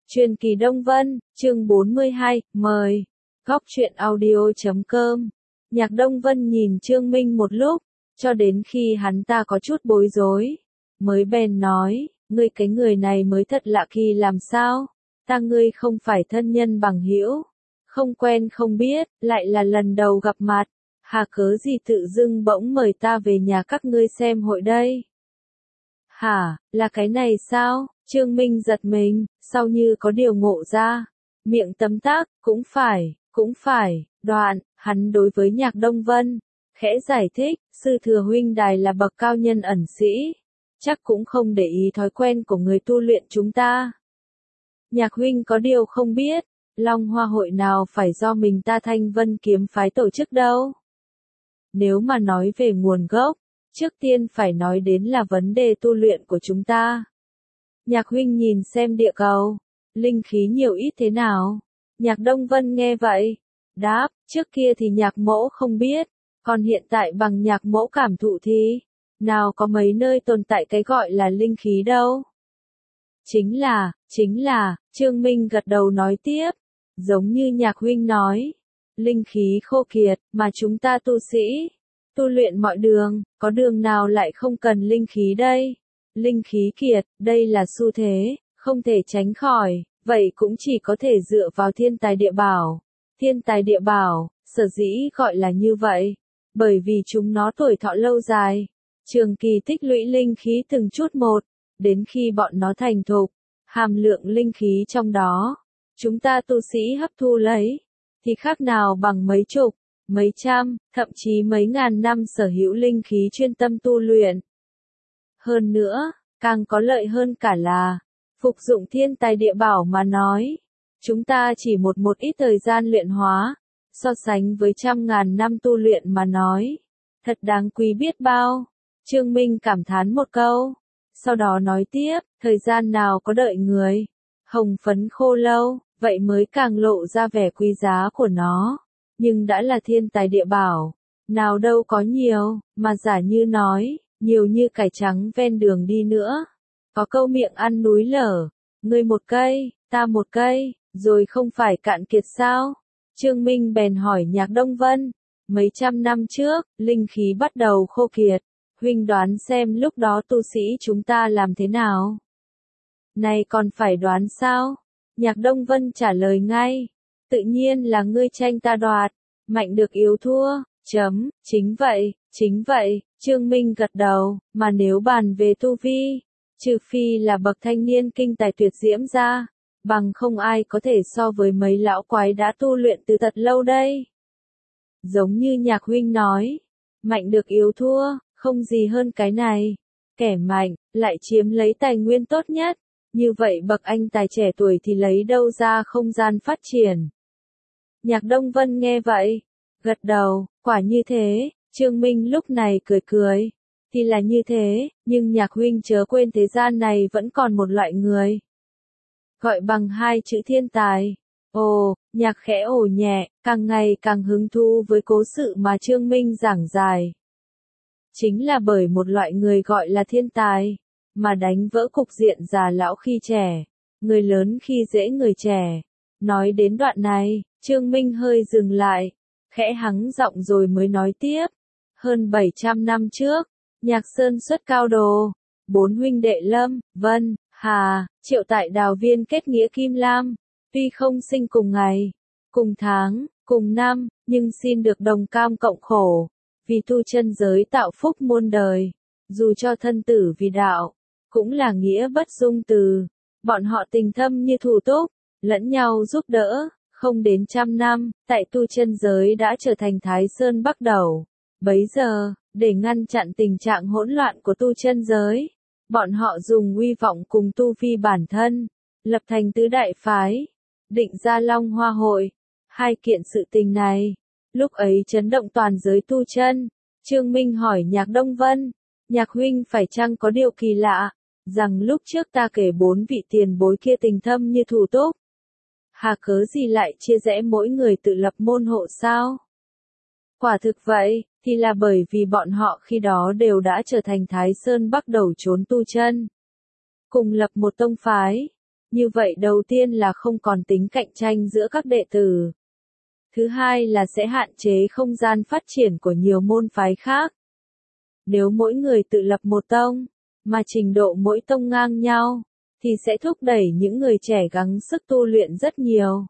Truyền kỳ Đông Vân, chương 42, mời. Góc truyện audio.com. Nhạc Đông Vân nhìn Trương Minh một lúc, cho đến khi hắn ta có chút bối rối, mới bèn nói, ngươi cái người này mới thật lạ kỳ làm sao, ta ngươi không phải thân nhân bằng hữu, không quen không biết, lại là lần đầu gặp mặt, hà cớ gì tự dưng bỗng mời ta về nhà các ngươi xem hội đây. Hả, là cái này sao? Trương Minh giật mình, sau như có điều ngộ ra, miệng tấm tắc, cũng phải, đoạn, hắn đối với Nhạc Đông Vân, khẽ giải thích, sư thừa huynh đài là bậc cao nhân ẩn sĩ, chắc cũng không để ý thói quen của người tu luyện chúng ta. Nhạc huynh có điều không biết, Long Hoa hội nào phải do mình ta Thanh Vân kiếm phái tổ chức đâu. Nếu mà nói về nguồn gốc, trước tiên phải nói đến là vấn đề tu luyện của chúng ta. Nhạc huynh nhìn xem địa cầu, linh khí nhiều ít thế nào? Nhạc Đông Vân nghe vậy, đáp, trước kia thì nhạc mẫu không biết, còn hiện tại bằng nhạc mẫu cảm thụ thì, nào có mấy nơi tồn tại cái gọi là linh khí đâu. Chính là, Trương Minh gật đầu nói tiếp, giống như nhạc huynh nói, linh khí khô kiệt, mà chúng ta tu sĩ, tu luyện mọi đường, có đường nào lại không cần linh khí đây? Linh khí kiệt, đây là xu thế, không thể tránh khỏi, vậy cũng chỉ có thể dựa vào thiên tài địa bảo. Thiên tài địa bảo, sở dĩ gọi là như vậy, bởi vì chúng nó tuổi thọ lâu dài, trường kỳ tích lũy linh khí từng chút một, đến khi bọn nó thành thục, hàm lượng linh khí trong đó, chúng ta tu sĩ hấp thu lấy, thì khác nào bằng mấy chục, mấy trăm, thậm chí mấy ngàn năm sở hữu linh khí chuyên tâm tu luyện. Hơn nữa, càng có lợi hơn cả là, phục dụng thiên tài địa bảo mà nói, chúng ta chỉ một ít thời gian luyện hóa, so sánh với trăm ngàn năm tu luyện mà nói, thật đáng quý biết bao. Trương Minh cảm thán một câu, sau đó nói tiếp, thời gian nào có đợi người, hồng phấn khô lâu, vậy mới càng lộ ra vẻ quý giá của nó, nhưng đã là thiên tài địa bảo, nào đâu có nhiều, mà giả như nói, nhiều như cải trắng ven đường đi nữa. Có câu miệng ăn núi lở, ngươi một cây, ta một cây, rồi không phải cạn kiệt sao? Trương Minh bèn hỏi Nhạc Đông Vân, mấy trăm năm trước, linh khí bắt đầu khô kiệt, huynh đoán xem lúc đó tu sĩ chúng ta làm thế nào? Này còn phải đoán sao? Nhạc Đông Vân trả lời ngay, tự nhiên là ngươi tranh ta đoạt, mạnh được yếu thua, chính vậy, Trương Minh gật đầu, mà nếu bàn về tu vi, trừ phi là bậc thanh niên kinh tài tuyệt diễm ra, bằng không ai có thể so với mấy lão quái đã tu luyện từ thật lâu đây. Giống như nhạc huynh nói, mạnh được yếu thua, không gì hơn cái này, kẻ mạnh, lại chiếm lấy tài nguyên tốt nhất, như vậy bậc anh tài trẻ tuổi thì lấy đâu ra không gian phát triển. Nhạc Đông Vân nghe vậy, gật đầu, quả như thế, Trương Minh lúc này cười. Thì là như thế, nhưng nhạc huynh chớ quên thế gian này vẫn còn một loại người. Gọi bằng hai chữ thiên tài. Ồ, nhạc khẽ ồ nhẹ, càng ngày càng hứng thú với cố sự mà Trương Minh giảng giải. Chính là bởi một loại người gọi là thiên tài, mà đánh vỡ cục diện già lão khi trẻ, người lớn khi dễ người trẻ. Nói đến đoạn này, Trương Minh hơi dừng lại, khẽ hắng giọng rồi mới nói tiếp. Hơn 700 năm trước, Nhạc Sơn xuất cao đồ, 4 huynh đệ Lâm, Vân, Hà, Triệu tại Đào Viên kết nghĩa Kim Lam, tuy không sinh cùng ngày, cùng tháng, cùng năm, nhưng xin được đồng cam cộng khổ, vì tu chân giới tạo phúc muôn đời, dù cho thân tử vì đạo, cũng là nghĩa bất dung từ. Bọn họ tình thâm như thủ túc, lẫn nhau giúp đỡ, không đến trăm năm, tại tu chân giới đã trở thành Thái Sơn Bắc Đẩu. Bấy giờ, để ngăn chặn tình trạng hỗn loạn của tu chân giới, bọn họ dùng uy vọng cùng tu vi bản thân, lập thành tứ đại phái, định ra Long Hoa hội. Hai kiện sự tình này, lúc ấy chấn động toàn giới tu chân. Trương Minh hỏi Nhạc Đông Vân, Nhạc huynh phải chăng có điều kỳ lạ, rằng lúc trước ta kể 4 vị tiền bối kia tình thâm như thủ túc, hà cớ gì lại chia rẽ mỗi người tự lập môn hộ sao? Quả thực vậy, thì là bởi vì bọn họ khi đó đều đã trở thành Thái Sơn Bắc Đẩu trốn tu chân. Cùng lập một tông phái, Như vậy đầu tiên là không còn tính cạnh tranh giữa các đệ tử. Thứ hai là sẽ hạn chế không gian phát triển của nhiều môn phái khác. Nếu mỗi người tự lập một tông, mà trình độ mỗi tông ngang nhau, thì sẽ thúc đẩy những người trẻ gắng sức tu luyện rất nhiều.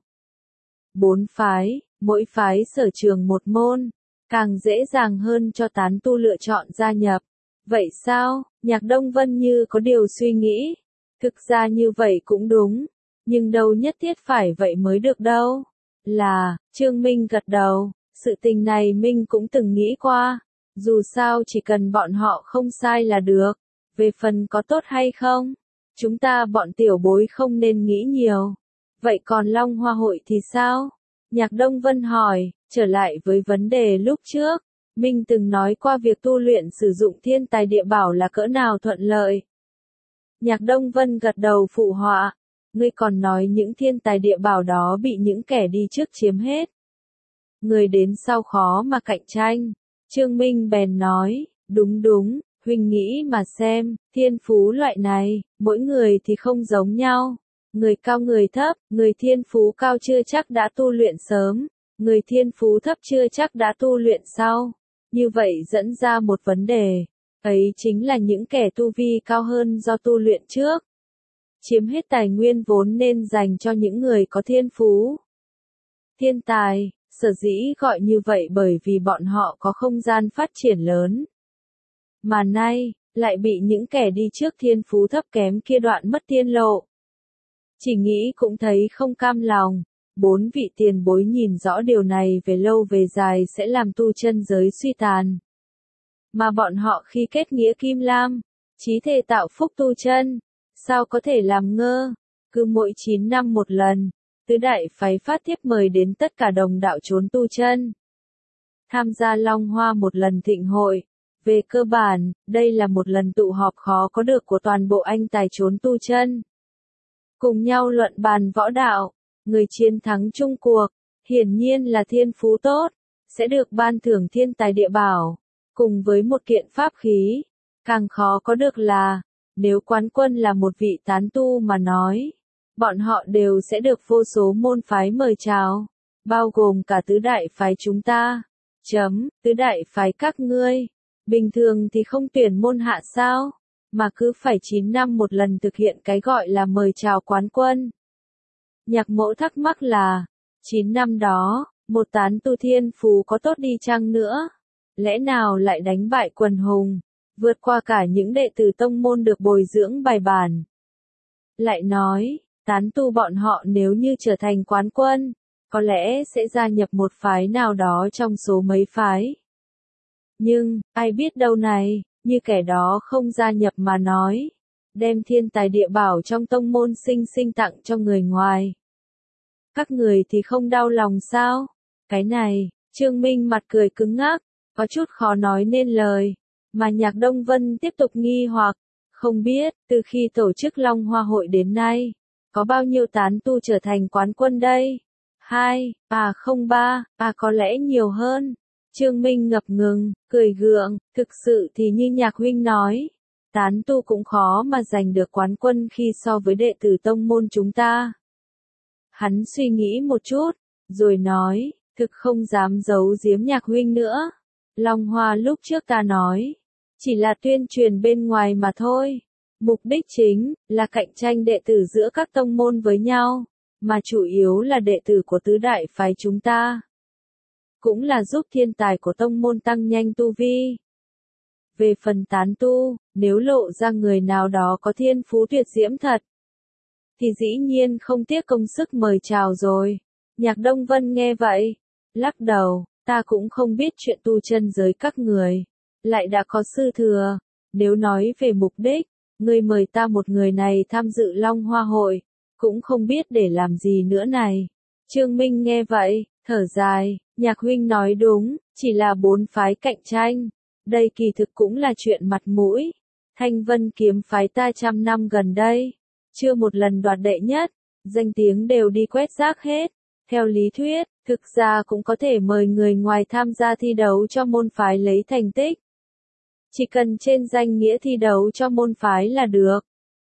4 phái, mỗi phái sở trường một môn, càng dễ dàng hơn cho tán tu lựa chọn gia nhập. Vậy sao? Nhạc Đông Vân như có điều suy nghĩ. Thực ra như vậy cũng đúng, nhưng đâu nhất thiết phải vậy mới được đâu. Trương Minh gật đầu, sự tình này Minh cũng từng nghĩ qua. Dù sao chỉ cần bọn họ không sai là được. Về phần có tốt hay không, chúng ta bọn tiểu bối không nên nghĩ nhiều. Vậy còn Long Hoa hội thì sao? Nhạc Đông Vân hỏi, trở lại với vấn đề lúc trước. Minh từng nói qua việc tu luyện sử dụng thiên tài địa bảo là cỡ nào thuận lợi. Nhạc Đông Vân gật đầu phụ họa. Ngươi còn nói những thiên tài địa bảo đó bị những kẻ đi trước chiếm hết. Người đến sau khó mà cạnh tranh. Trương Minh bèn nói, đúng, huynh nghĩ mà xem, thiên phú loại này, mỗi người thì không giống nhau. Người cao người thấp, người thiên phú cao chưa chắc đã tu luyện sớm, người thiên phú thấp chưa chắc đã tu luyện sau. Như vậy dẫn ra một vấn đề, ấy chính là những kẻ tu vi cao hơn do tu luyện trước. Chiếm hết tài nguyên vốn nên dành cho những người có thiên phú. Thiên tài, sở dĩ gọi như vậy bởi vì bọn họ có không gian phát triển lớn. Mà nay, lại bị những kẻ đi trước thiên phú thấp kém kia đoạn mất tiên lộ. Chỉ nghĩ cũng thấy không cam lòng. 4 vị tiền bối nhìn rõ điều này về lâu về dài sẽ làm tu chân giới suy tàn. Mà bọn họ khi kết nghĩa Kim Lam, chí thề tạo phúc tu chân, sao có thể làm ngơ. Cứ mỗi 9 năm một lần, tứ đại phái phát thiếp mời đến tất cả đồng đạo trốn tu chân. Tham gia Long Hoa một lần thịnh hội. Về cơ bản, đây là một lần tụ họp khó có được của toàn bộ anh tài trốn tu chân. Cùng nhau luận bàn võ đạo, người chiến thắng chung cuộc, hiển nhiên là thiên phú tốt, sẽ được ban thưởng thiên tài địa bảo, cùng với một kiện pháp khí. Càng khó có được là, nếu quán quân là một vị tán tu mà nói, bọn họ đều sẽ được vô số môn phái mời chào, bao gồm cả tứ đại phái chúng ta. Tứ đại phái các ngươi, bình thường thì không tuyển môn hạ sao, mà cứ phải 9 năm một lần thực hiện cái gọi là mời chào quán quân. Nhạc Mẫu thắc mắc là, 9 năm đó, một tán tu thiên phú có tốt đi chăng nữa, lẽ nào lại đánh bại quần hùng, vượt qua cả những đệ tử tông môn được bồi dưỡng bài bản. Lại nói, tán tu bọn họ nếu như trở thành quán quân, có lẽ sẽ gia nhập một phái nào đó trong số mấy phái. Nhưng, ai biết đâu này, như kẻ đó không gia nhập mà nói, đem thiên tài địa bảo trong tông môn sinh tặng cho người ngoài. Các người thì không đau lòng sao? Cái này, Trương Minh mặt cười cứng ngắc, có chút khó nói nên lời, mà Nhạc Đông Vân tiếp tục nghi hoặc, không biết, từ khi tổ chức Long Hoa hội đến nay, có bao nhiêu tán tu trở thành quán quân đây? 2, không 3, có lẽ nhiều hơn. Trương Minh ngập ngừng, cười gượng, thực sự thì như Nhạc huynh nói, tán tu cũng khó mà giành được quán quân khi so với đệ tử tông môn chúng ta. Hắn suy nghĩ một chút, rồi nói, thực không dám giấu giếm Nhạc huynh nữa. Long Hoa lúc trước ta nói, chỉ là tuyên truyền bên ngoài mà thôi. Mục đích chính là cạnh tranh đệ tử giữa các tông môn với nhau, mà chủ yếu là đệ tử của tứ đại phái chúng ta. Cũng là giúp thiên tài của tông môn tăng nhanh tu vi. Về phần tán tu, nếu lộ ra người nào đó có thiên phú tuyệt diễm thật, thì dĩ nhiên không tiếc công sức mời chào rồi. Nhạc Đông Vân nghe vậy, lắc đầu, ta cũng không biết chuyện tu chân giới các người, lại đã có sư thừa. Nếu nói về mục đích, ngươi mời ta một người này tham dự Long Hoa hội, cũng không biết để làm gì nữa này. Trương Minh nghe vậy, thở dài, Nhạc huynh nói đúng, chỉ là 4 phái cạnh tranh. Đây kỳ thực cũng là chuyện mặt mũi. Thanh Vân kiếm phái ta trăm năm gần đây, chưa một lần đoạt đệ nhất, danh tiếng đều đi quét rác hết. Theo lý thuyết, thực ra cũng có thể mời người ngoài tham gia thi đấu cho môn phái lấy thành tích. Chỉ cần trên danh nghĩa thi đấu cho môn phái là được.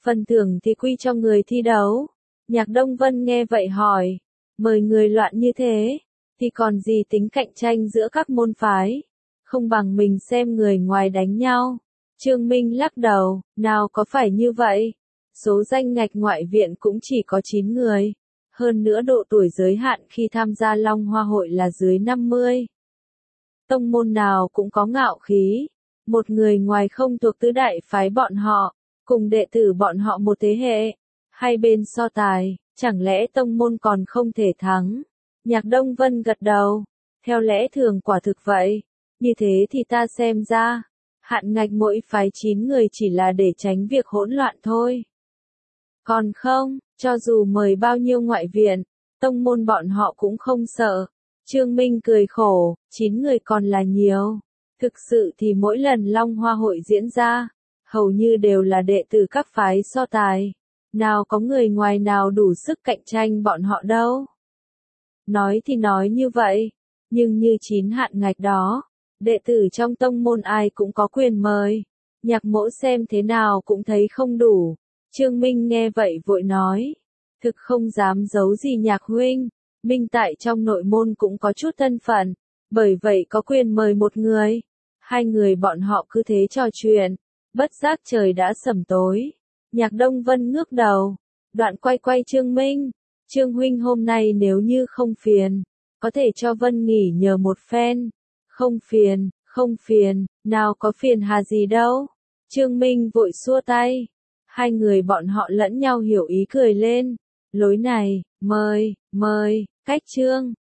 Phần thưởng thì quy cho người thi đấu. Nhạc Đông Vân nghe vậy hỏi, mời người loạn như thế, thì còn gì tính cạnh tranh giữa các môn phái, không bằng mình xem người ngoài đánh nhau. Trương Minh lắc đầu, nào có phải như vậy, số danh ngạch ngoại viện cũng chỉ có 9 người, hơn nữa độ tuổi giới hạn khi tham gia Long Hoa hội là dưới 50. Tông môn nào cũng có ngạo khí, một người ngoài không thuộc tứ đại phái bọn họ, cùng đệ tử bọn họ một thế hệ, hai bên so tài, chẳng lẽ tông môn còn không thể thắng? Nhạc Đông Vân gật đầu, theo lẽ thường quả thực vậy, như thế thì ta xem ra, hạn ngạch mỗi phái 9 người chỉ là để tránh việc hỗn loạn thôi. Còn không, cho dù mời bao nhiêu ngoại viện, tông môn bọn họ cũng không sợ. Trương Minh cười khổ, 9 người còn là nhiều. Thực sự thì mỗi lần Long Hoa hội diễn ra, hầu như đều là đệ tử các phái so tài. Nào có người ngoài nào đủ sức cạnh tranh bọn họ đâu. Nói thì nói như vậy, nhưng như 9 hạn ngạch đó, đệ tử trong tông môn ai cũng có quyền mời. Nhạc Mỗ xem thế nào cũng thấy không đủ. Trương Minh nghe vậy vội nói, thực không dám giấu gì Nhạc huynh, Minh tại trong nội môn cũng có chút thân phận, bởi vậy có quyền mời một người. Hai người bọn họ cứ thế trò chuyện, bất giác trời đã sẩm tối. Nhạc Đông Vân ngước đầu, đoạn quay Trương Minh, Trương huynh hôm nay nếu như không phiền, có thể cho Vân nghỉ nhờ một phen. Không phiền, nào có phiền hà gì đâu. Trương Minh vội xua tay. Hai người bọn họ lẫn nhau hiểu ý cười lên. Lối này, mời, cách Trương.